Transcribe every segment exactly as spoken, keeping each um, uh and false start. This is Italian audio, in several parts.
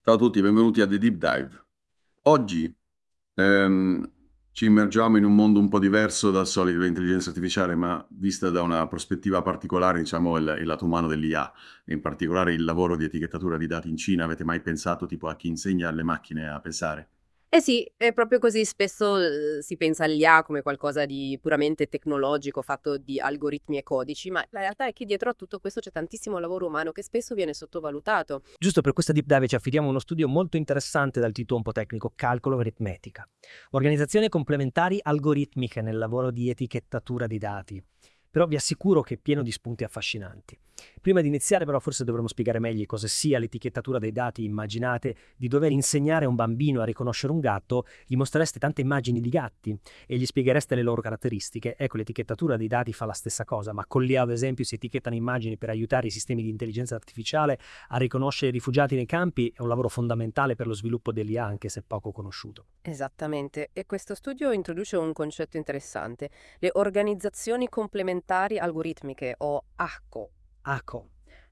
Ciao a tutti, benvenuti a The Deep Dive. Oggi ehm, ci immergiamo in un mondo un po' diverso dal solito dell'intelligenza artificiale, ma vista da una prospettiva particolare, diciamo il, il lato umano dell'I A, e in particolare il lavoro di etichettatura di dati in Cina. Avete mai pensato tipo a chi insegna alle macchine a pensare? Eh sì, è proprio così. Spesso, uhm, si pensa all'I A come qualcosa di puramente tecnologico, fatto di algoritmi e codici, ma la realtà è che dietro a tutto questo c'è tantissimo lavoro umano che spesso viene sottovalutato. Giusto per questa deep dive ci affidiamo a uno studio molto interessante dal titolo un po' tecnico, calcolo e aritmetica. Organizzazioni complementari algoritmiche nel lavoro di etichettatura di dati. Però vi assicuro che è pieno di spunti affascinanti. Prima di iniziare però forse dovremmo spiegare meglio cosa sia l'etichettatura dei dati. Immaginate di dover insegnare a un bambino a riconoscere un gatto, gli mostrereste tante immagini di gatti e gli spieghereste le loro caratteristiche. Ecco, l'etichettatura dei dati fa la stessa cosa, ma con l'I A ad esempio si etichettano immagini per aiutare i sistemi di intelligenza artificiale a riconoscere i rifugiati nei campi. È un lavoro fondamentale per lo sviluppo dell'I A, anche se poco conosciuto. Esattamente, e questo studio introduce un concetto interessante: le organizzazioni complementari algoritmiche, o A C O. ACO.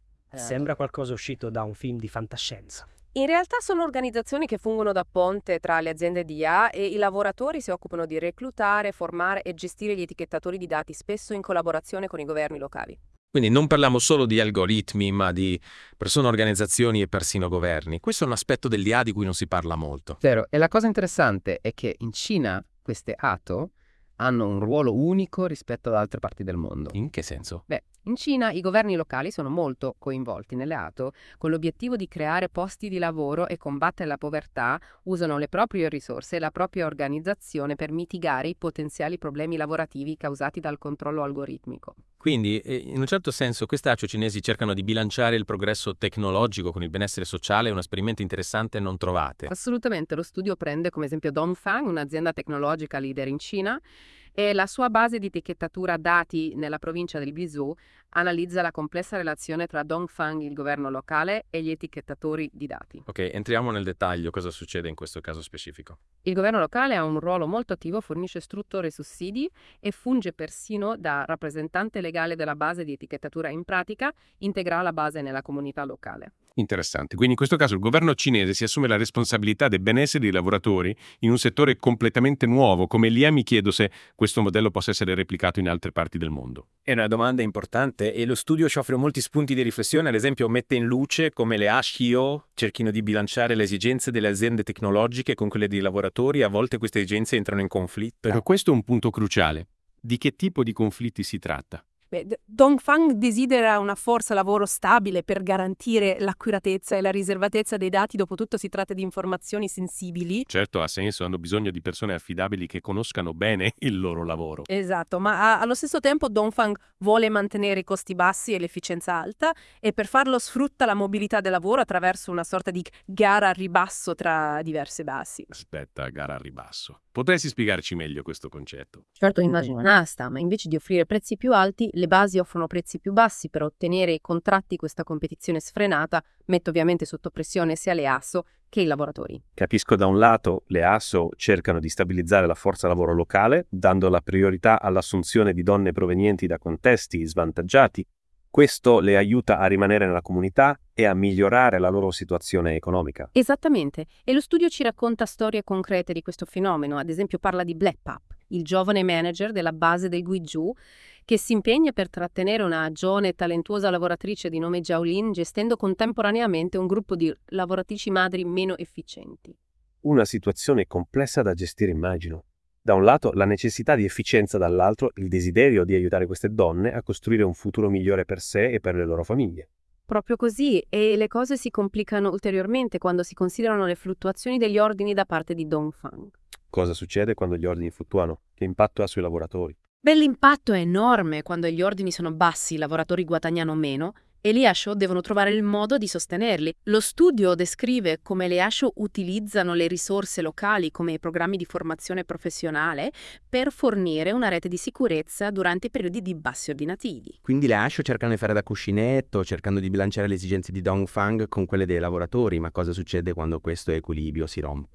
Ehm, Sembra qualcosa uscito da un film di fantascienza. In realtà sono organizzazioni che fungono da ponte tra le aziende di I A e i lavoratori. Si occupano di reclutare, formare e gestire gli etichettatori di dati, spesso in collaborazione con i governi locali. Quindi non parliamo solo di algoritmi, ma di persone, organizzazioni e persino governi. Questo è un aspetto dell'I A di cui non si parla molto. Vero, e la cosa interessante è che in Cina queste A T O hanno un ruolo unico rispetto ad altre parti del mondo. In che senso? Beh, in Cina i governi locali sono molto coinvolti nelle A T O con l'obiettivo di creare posti di lavoro e combattere la povertà. Usano le proprie risorse e la propria organizzazione per mitigare i potenziali problemi lavorativi causati dal controllo algoritmico. Quindi, eh, in un certo senso, queste A C I O cinesi cercano di bilanciare il progresso tecnologico con il benessere sociale. È un esperimento interessante, non trovate? Assolutamente, lo studio prende come esempio Dongfang, un'azienda tecnologica leader in Cina, e la sua base di etichettatura dati nella provincia del Guizhou analizza la complessa relazione tra Dongfang, il governo locale, e gli etichettatori di dati. Ok, entriamo nel dettaglio. Cosa succede in questo caso specifico? Il governo locale ha un ruolo molto attivo, fornisce strutture e sussidi e funge persino da rappresentante legale della base di etichettatura. In pratica, integra la base nella comunità locale. Interessante. Quindi in questo caso il governo cinese si assume la responsabilità del benessere dei lavoratori in un settore completamente nuovo. Come l'I A mi chiedo se questo modello possa essere replicato in altre parti del mondo. È una domanda importante e lo studio ci offre molti spunti di riflessione. Ad esempio mette in luce come le A C I O cerchino di bilanciare le esigenze delle aziende tecnologiche con quelle dei lavoratori. A volte queste esigenze entrano in conflitto. Però questo è un punto cruciale. Di che tipo di conflitti si tratta? Beh, D- Dongfang desidera una forza lavoro stabile per garantire l'accuratezza e la riservatezza dei dati. Dopotutto si tratta di informazioni sensibili. Certo, ha senso, hanno bisogno di persone affidabili che conoscano bene il loro lavoro. Esatto, ma a- allo stesso tempo Dongfang vuole mantenere i costi bassi e l'efficienza alta, e per farlo sfrutta la mobilità del lavoro attraverso una sorta di gara a ribasso tra diverse basi. Aspetta, gara al ribasso. Potresti spiegarci meglio questo concetto? Certo, immagino un'asta, ma invece di offrire prezzi più alti, le basi offrono prezzi più bassi. Per ottenere i contratti questa competizione sfrenata mette ovviamente sotto pressione sia le A S O che i lavoratori. Capisco, da un lato le A S O cercano di stabilizzare la forza lavoro locale, dando la priorità all'assunzione di donne provenienti da contesti svantaggiati. Questo le aiuta a rimanere nella comunità e a migliorare la loro situazione economica. Esattamente, e lo studio ci racconta storie concrete di questo fenomeno. Ad esempio parla di Blackpap, il giovane manager della base del Guizhou, che si impegna per trattenere una giovane e talentuosa lavoratrice di nome Jiaolin, gestendo contemporaneamente un gruppo di lavoratrici madri meno efficienti. Una situazione complessa da gestire, immagino. Da un lato la necessità di efficienza, dall'altro il desiderio di aiutare queste donne a costruire un futuro migliore per sé e per le loro famiglie. Proprio così, e le cose si complicano ulteriormente quando si considerano le fluttuazioni degli ordini da parte di Dongfang. Cosa succede quando gli ordini fluttuano? Che impatto ha sui lavoratori? Beh, l'impatto è enorme. Quando gli ordini sono bassi, i lavoratori guadagnano meno e le A S H O devono trovare il modo di sostenerli. Lo studio descrive come le A S H O utilizzano le risorse locali, come i programmi di formazione professionale, per fornire una rete di sicurezza durante i periodi di bassi ordinativi. Quindi le A C I O cercano di fare da cuscinetto, cercando di bilanciare le esigenze di Dongfang con quelle dei lavoratori. Ma cosa succede quando questo equilibrio si rompe?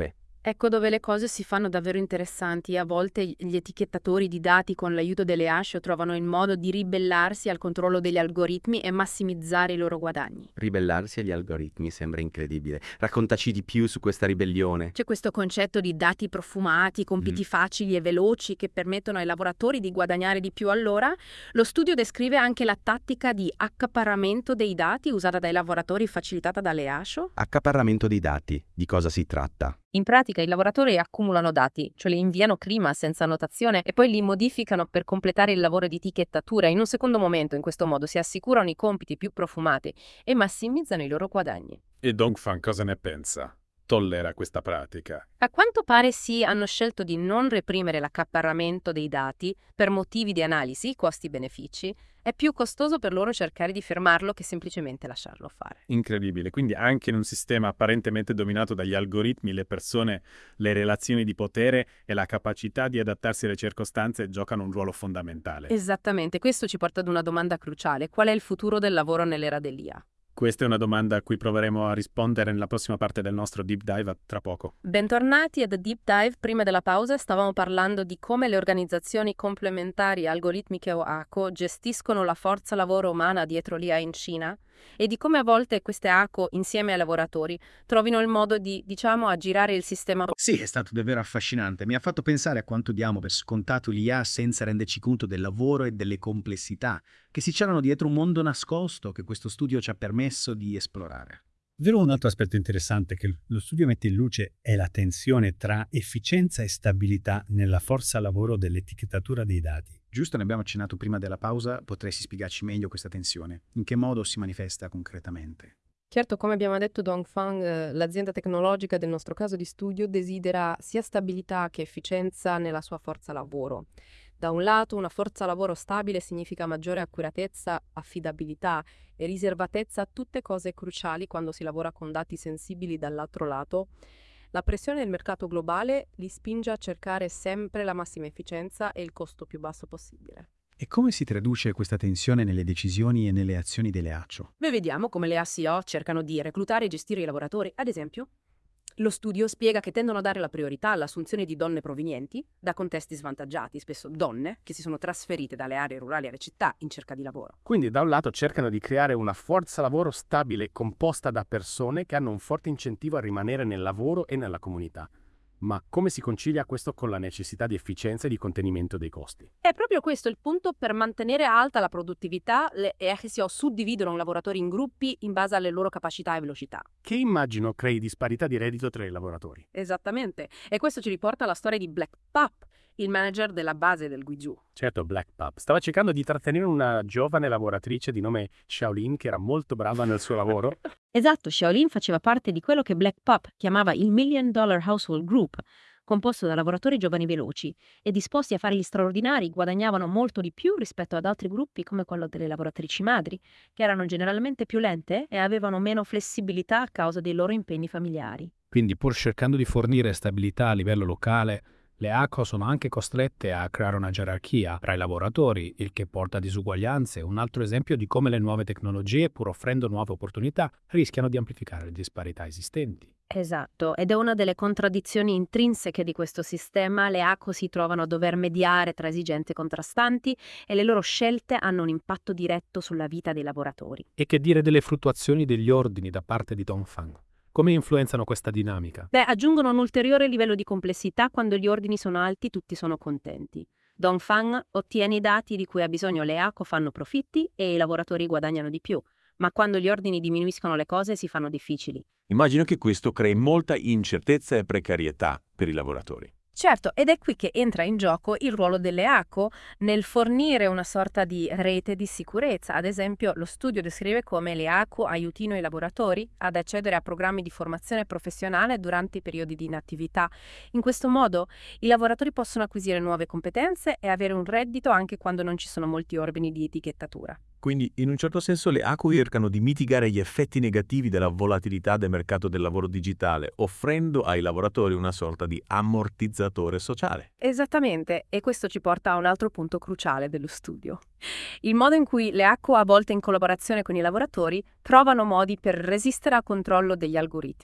Ecco dove le cose si fanno davvero interessanti. A volte gli etichettatori di dati con l'aiuto delle A S H O trovano il modo di ribellarsi al controllo degli algoritmi e massimizzare i loro guadagni. Ribellarsi agli algoritmi sembra incredibile. Raccontaci di più su questa ribellione. C'è questo concetto di dati profumati, compiti Mm. facili e veloci che permettono ai lavoratori di guadagnare di più. Allora, lo studio descrive anche la tattica di accaparramento dei dati usata dai lavoratori facilitata dalle A S H O. Accaparramento dei dati. Di cosa si tratta? In pratica i lavoratori accumulano dati, cioè li inviano prima senza annotazione e poi li modificano per completare il lavoro di etichettatura in un secondo momento. In questo modo si assicurano i compiti più profumati e massimizzano i loro guadagni. E Dongfang cosa ne pensa? Tollera questa pratica? A quanto pare sì, hanno scelto di non reprimere l'accaparramento dei dati per motivi di analisi, costi-benefici. È più costoso per loro cercare di fermarlo che semplicemente lasciarlo fare. Incredibile, quindi anche in un sistema apparentemente dominato dagli algoritmi, le persone, le relazioni di potere e la capacità di adattarsi alle circostanze giocano un ruolo fondamentale. Esattamente, questo ci porta ad una domanda cruciale. Qual è il futuro del lavoro nell'era dell'I A? Questa è una domanda a cui proveremo a rispondere nella prossima parte del nostro deep dive a tra poco. Bentornati a The Deep Dive. Prima della pausa stavamo parlando di come le organizzazioni complementari algoritmiche o A C O gestiscono la forza lavoro umana dietro l'I A in Cina e di come a volte queste A C O, insieme ai lavoratori, trovino il modo di, diciamo, aggirare il sistema. Sì, è stato davvero affascinante. Mi ha fatto pensare a quanto diamo per scontato l'I A senza renderci conto del lavoro e delle complessità che si celano dietro un mondo nascosto che questo studio ci ha permesso di esplorare. Vero, un altro aspetto interessante che lo studio mette in luce è la tensione tra efficienza e stabilità nella forza lavoro dell'etichettatura dei dati. Giusto, ne abbiamo accennato prima della pausa, potresti spiegarci meglio questa tensione? In che modo si manifesta concretamente? Certo, come abbiamo detto Dongfang, eh, l'azienda tecnologica del nostro caso di studio desidera sia stabilità che efficienza nella sua forza lavoro. Da un lato, una forza lavoro stabile significa maggiore accuratezza, affidabilità e riservatezza, tutte cose cruciali quando si lavora con dati sensibili. Dall'altro lato, la pressione del mercato globale li spinge a cercare sempre la massima efficienza e il costo più basso possibile. E come si traduce questa tensione nelle decisioni e nelle azioni delle A C O? Beh, vediamo come le A C O cercano di reclutare e gestire i lavoratori. Ad esempio, lo studio spiega che tendono a dare la priorità all'assunzione di donne provenienti da contesti svantaggiati, spesso donne che si sono trasferite dalle aree rurali alle città in cerca di lavoro. Quindi da un lato cercano di creare una forza lavoro stabile composta da persone che hanno un forte incentivo a rimanere nel lavoro e nella comunità. Ma come si concilia questo con la necessità di efficienza e di contenimento dei costi? È proprio questo il punto. Per mantenere alta la produttività, le A C O suddividono i lavoratori in gruppi in base alle loro capacità e velocità. Che immagino crei disparità di reddito tra i lavoratori. Esattamente. E questo ci riporta alla storia di Black Pup, il manager della base del Guizhou. Certo, Black Pup stava cercando di trattenere una giovane lavoratrice di nome Shaolin che era molto brava nel suo lavoro. Esatto, Shaolin faceva parte di quello che Black Pup chiamava il Million Dollar Household Group, composto da lavoratori giovani veloci e disposti a fare gli straordinari. Guadagnavano molto di più rispetto ad altri gruppi come quello delle lavoratrici madri, che erano generalmente più lente e avevano meno flessibilità a causa dei loro impegni familiari. Quindi, pur cercando di fornire stabilità a livello locale, le A C O sono anche costrette a creare una gerarchia tra i lavoratori, il che porta a disuguaglianze. Un altro esempio di come le nuove tecnologie, pur offrendo nuove opportunità, rischiano di amplificare le disparità esistenti. Esatto, ed è una delle contraddizioni intrinseche di questo sistema. Le A C O si trovano a dover mediare tra esigenze contrastanti e le loro scelte hanno un impatto diretto sulla vita dei lavoratori. E che dire delle fluttuazioni degli ordini da parte di Dongfang? Come influenzano questa dinamica? Beh, aggiungono un ulteriore livello di complessità. Quando gli ordini sono alti, tutti sono contenti. Dongfang ottiene i dati di cui ha bisogno, le A C O fanno profitti e i lavoratori guadagnano di più. Ma quando gli ordini diminuiscono, le cose si fanno difficili. Immagino che questo crei molta incertezza e precarietà per i lavoratori. Certo, ed è qui che entra in gioco il ruolo delle A C O nel fornire una sorta di rete di sicurezza. Ad esempio, lo studio descrive come le A C O aiutino i lavoratori ad accedere a programmi di formazione professionale durante i periodi di inattività. In questo modo, i lavoratori possono acquisire nuove competenze e avere un reddito anche quando non ci sono molti ordini di etichettatura. Quindi, in un certo senso, le A C O cercano di mitigare gli effetti negativi della volatilità del mercato del lavoro digitale, offrendo ai lavoratori una sorta di ammortizzatore sociale. Esattamente, e questo ci porta a un altro punto cruciale dello studio. Il modo in cui le A C O, a volte in collaborazione con i lavoratori, trovano modi per resistere al controllo degli algoritmi.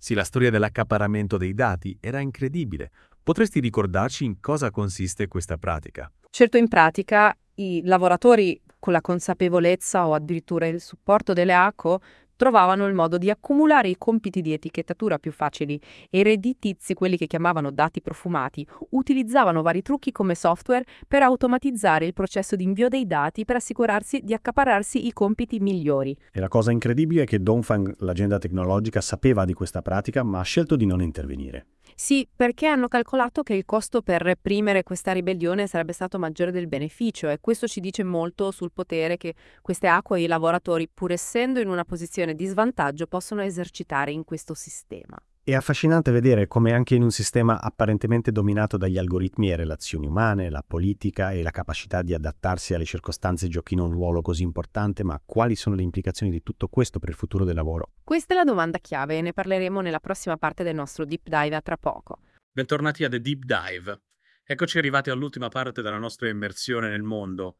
Sì, la storia dell'accaparramento dei dati era incredibile. Potresti ricordarci in cosa consiste questa pratica? Certo, in pratica i lavoratori con la consapevolezza o addirittura il supporto delle A C O trovavano il modo di accumulare i compiti di etichettatura più facili e i redditizi, quelli che chiamavano dati profumati, utilizzavano vari trucchi come software per automatizzare il processo di invio dei dati per assicurarsi di accaparrarsi i compiti migliori. E la cosa incredibile è che Dongfang, l'azienda tecnologica, sapeva di questa pratica ma ha scelto di non intervenire. Sì, perché hanno calcolato che il costo per reprimere questa ribellione sarebbe stato maggiore del beneficio e questo ci dice molto sul potere che queste A C O e i lavoratori, pur essendo in una posizione di svantaggio, possono esercitare in questo sistema. È affascinante vedere come anche in un sistema apparentemente dominato dagli algoritmi e relazioni umane, la politica e la capacità di adattarsi alle circostanze giochino un ruolo così importante, ma quali sono le implicazioni di tutto questo per il futuro del lavoro? Questa è la domanda chiave e ne parleremo nella prossima parte del nostro Deep Dive a tra poco. Bentornati a The Deep Dive. Eccoci arrivati all'ultima parte della nostra immersione nel mondo,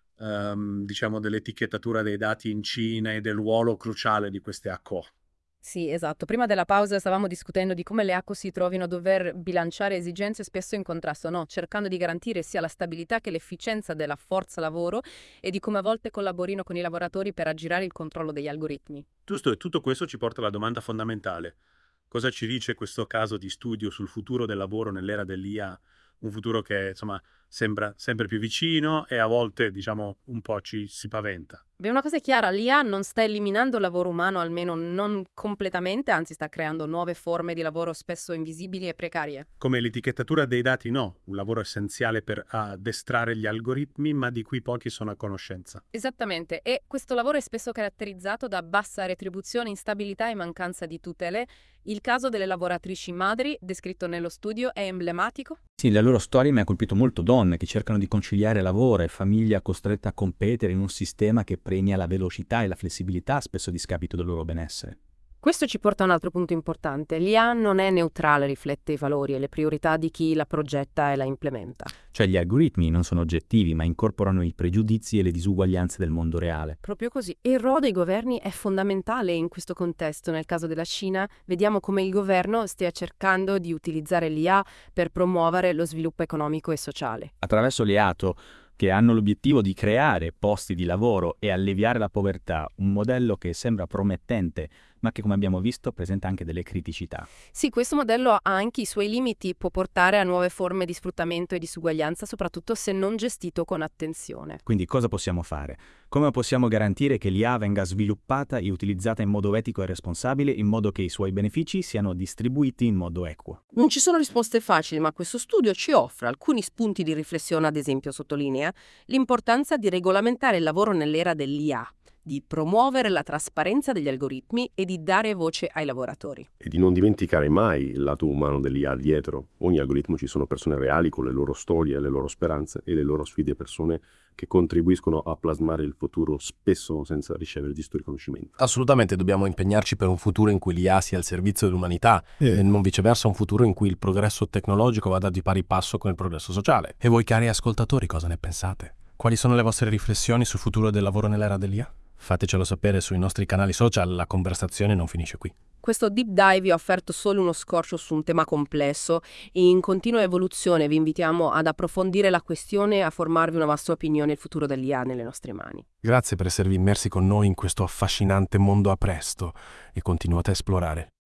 ehm, diciamo dell'etichettatura dei dati in Cina e del ruolo cruciale di queste A C O. Sì, esatto. Prima della pausa stavamo discutendo di come le A C O si trovino a dover bilanciare esigenze spesso in contrasto, no? Cercando di garantire sia la stabilità che l'efficienza della forza lavoro e di come a volte collaborino con i lavoratori per aggirare il controllo degli algoritmi. Giusto, e tutto questo ci porta alla domanda fondamentale. Cosa ci dice questo caso di studio sul futuro del lavoro nell'era dell'I A? Un futuro che, insomma, sembra sempre più vicino e a volte, diciamo, un po' ci si paventa. Beh, una cosa è chiara, l'I A non sta eliminando il lavoro umano, almeno non completamente, anzi sta creando nuove forme di lavoro spesso invisibili e precarie. Come l'etichettatura dei dati no, un lavoro essenziale per addestrare gli algoritmi, ma di cui pochi sono a conoscenza. Esattamente, e questo lavoro è spesso caratterizzato da bassa retribuzione, instabilità e mancanza di tutele. Il caso delle lavoratrici madri, descritto nello studio, è emblematico? Sì, la loro storia mi ha colpito molto, donne che cercano di conciliare lavoro e famiglia costrette a competere in un sistema che premia la velocità e la flessibilità, spesso a discapito del loro benessere. Questo ci porta a un altro punto importante. L'I A non è neutrale, riflette i valori e le priorità di chi la progetta e la implementa. Cioè gli algoritmi non sono oggettivi, ma incorporano i pregiudizi e le disuguaglianze del mondo reale. Proprio così. E il ruolo dei governi è fondamentale in questo contesto. Nel caso della Cina, vediamo come il governo stia cercando di utilizzare l'I A per promuovere lo sviluppo economico e sociale. Attraverso le A T O, che hanno l'obiettivo di creare posti di lavoro e alleviare la povertà, un modello che sembra promettente, ma che, come abbiamo visto, presenta anche delle criticità. Sì, questo modello ha anche i suoi limiti, può portare a nuove forme di sfruttamento e disuguaglianza, soprattutto se non gestito con attenzione. Quindi cosa possiamo fare? Come possiamo garantire che l'I A venga sviluppata e utilizzata in modo etico e responsabile, in modo che i suoi benefici siano distribuiti in modo equo? Non ci sono risposte facili, ma questo studio ci offre alcuni spunti di riflessione. Ad esempio, sottolinea l'importanza di regolamentare il lavoro nell'era dell'I A, di promuovere la trasparenza degli algoritmi e di dare voce ai lavoratori. E di non dimenticare mai il lato umano dell'I A dietro. Ogni algoritmo ci sono persone reali con le loro storie, le loro speranze e le loro sfide, persone che contribuiscono a plasmare il futuro spesso senza ricevere giusto riconoscimento. Assolutamente dobbiamo impegnarci per un futuro in cui l'I A sia al servizio dell'umanità eh. e non viceversa un futuro in cui il progresso tecnologico vada di pari passo con il progresso sociale. E voi cari ascoltatori cosa ne pensate? Quali sono le vostre riflessioni sul futuro del lavoro nell'era dell'I A? Fatecelo sapere sui nostri canali social, la conversazione non finisce qui. Questo deep dive vi ha offerto solo uno scorcio su un tema complesso e in continua evoluzione. Vi invitiamo ad approfondire la questione e a formarvi una vostra opinione. Il futuro dell'I A nelle nostre mani. Grazie per esservi immersi con noi in questo affascinante mondo a presto e continuate a esplorare.